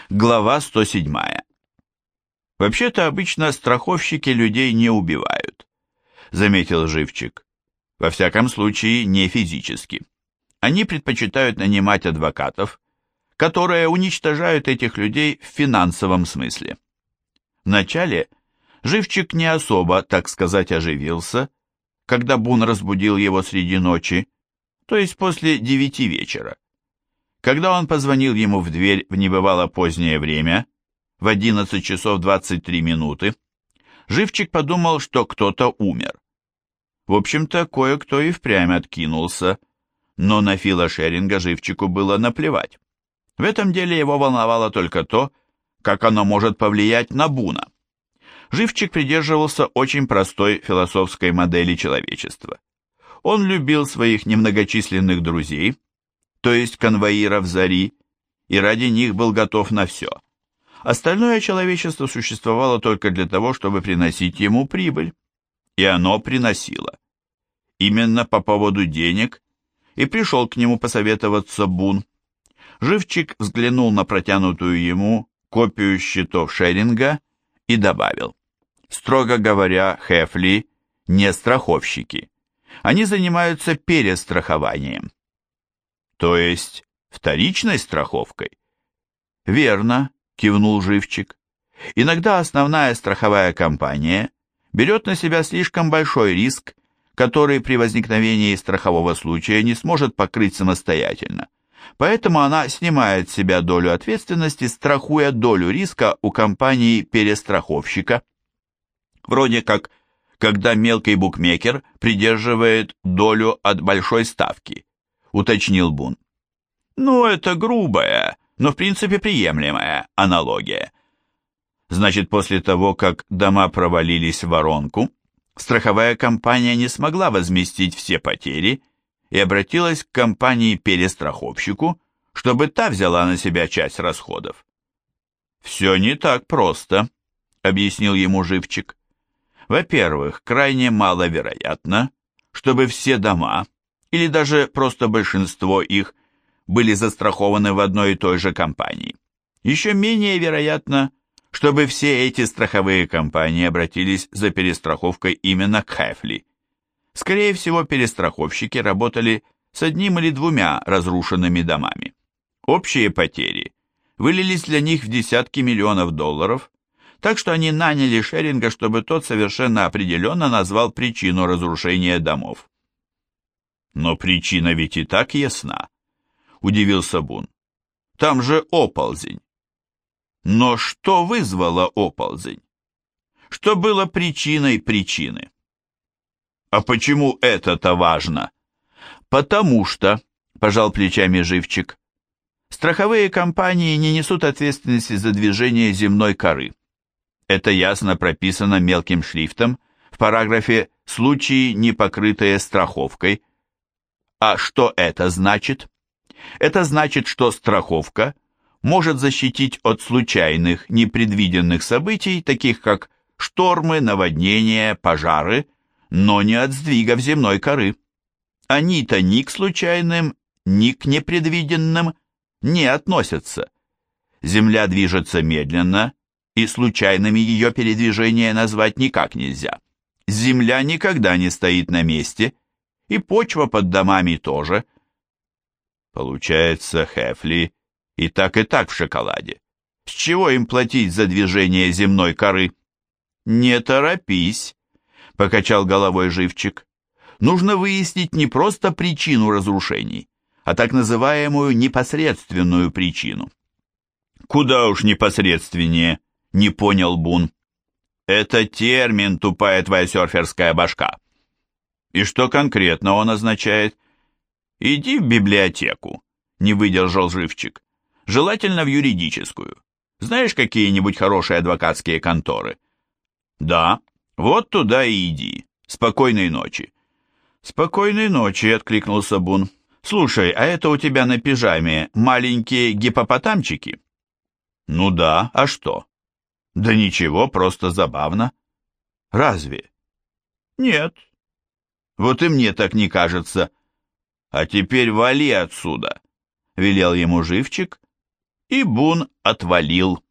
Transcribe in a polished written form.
Глава 107. «Вообще-то обычно страховщики людей не убивают», — заметил Живчик. «Во всяком случае, не физически. Они предпочитают нанимать адвокатов, которые уничтожают этих людей в финансовом смысле». Вначале Живчик не особо, так сказать, оживился, когда Бун разбудил его среди ночи, то есть после 9 вечера. Когда он позвонил ему в дверь в небывало позднее время, в 11 часов 23 минуты, Живчик подумал, что кто-то умер. В общем-то, кое-кто и впрямь откинулся, но на Фила Шеринга Живчику было наплевать. В этом деле его волновало только то, как оно может повлиять на Буна. Живчик придерживался очень простой философской модели человечества. Он любил своих немногочисленных друзей, то есть конвоиров Зари, и ради них был готов на все. Остальное человечество существовало только для того, чтобы приносить ему прибыль. И оно приносило. Именно по поводу денег и пришел к нему посоветоваться Бун. Живчик взглянул на протянутую ему копию счетов Шеринга и добавил: «Строго говоря, Хефли не страховщики. Они занимаются перестрахованием». «То есть вторичной страховкой?» «Верно», — кивнул Живчик. «Иногда основная страховая компания берет на себя слишком большой риск, который при возникновении страхового случая не сможет покрыть самостоятельно. Поэтому она снимает с себя долю ответственности, страхуя долю риска у компании-перестраховщика. Вроде как, когда мелкий букмекер придерживает долю от большой ставки», — уточнил Бун. «Ну, это грубая, но в принципе приемлемая аналогия. Значит, после того, как дома провалились в воронку, страховая компания не смогла возместить все потери и обратилась к компании-перестраховщику, чтобы та взяла на себя часть расходов». «Все не так просто», — объяснил ему Живчик. «Во-первых, крайне маловероятно, чтобы все дома, или даже просто большинство их, были застрахованы в одной и той же компании. Еще менее вероятно, чтобы все эти страховые компании обратились за перестраховкой именно к Хефли. Скорее всего, перестраховщики работали с одним или двумя разрушенными домами. Общие потери вылились для них в десятки миллионов долларов, так что они наняли Шеринга, чтобы тот совершенно определенно назвал причину разрушения домов». «Но причина ведь и так ясна», — удивился Бун. «Там же оползень». «Но что вызвало оползень? Что было причиной причины?» «А почему это-то важно?» «Потому что», — пожал плечами Живчик, «страховые компании не несут ответственности за движение земной коры. Это ясно прописано мелким шрифтом в параграфе «Случаи, не покрытые страховкой». А что это значит? Это значит, что страховка может защитить от случайных, непредвиденных событий, таких как штормы, наводнения, пожары, но не от сдвигов земной коры. Они-то ни к случайным, ни к непредвиденным не относятся. Земля движется медленно, и случайными ее передвижение назвать никак нельзя. Земля никогда не стоит на месте, и почва под домами тоже. Получается, Хефли и так в шоколаде. С чего им платить за движение земной коры? «Не торопись», — покачал головой Живчик. «Нужно выяснить не просто причину разрушений, а так называемую непосредственную причину». «Куда уж непосредственнее», — не понял Бун. «Это термин, тупая твоя серферская башка». «И что конкретно он означает?» «Иди в библиотеку», — не выдержал Живчик. «Желательно в юридическую. Знаешь какие-нибудь хорошие адвокатские конторы?» «Да, вот туда и иди. Спокойной ночи». «Спокойной ночи», — откликнулся Бун. «Слушай, а это у тебя на пижаме маленькие гипопотамчики?» «Ну да, а что?» «Да ничего, просто забавно». «Разве?» «Нет». «Вот и мне так не кажется». «А теперь вали отсюда», — велел ему Живчик, и Бун отвалил.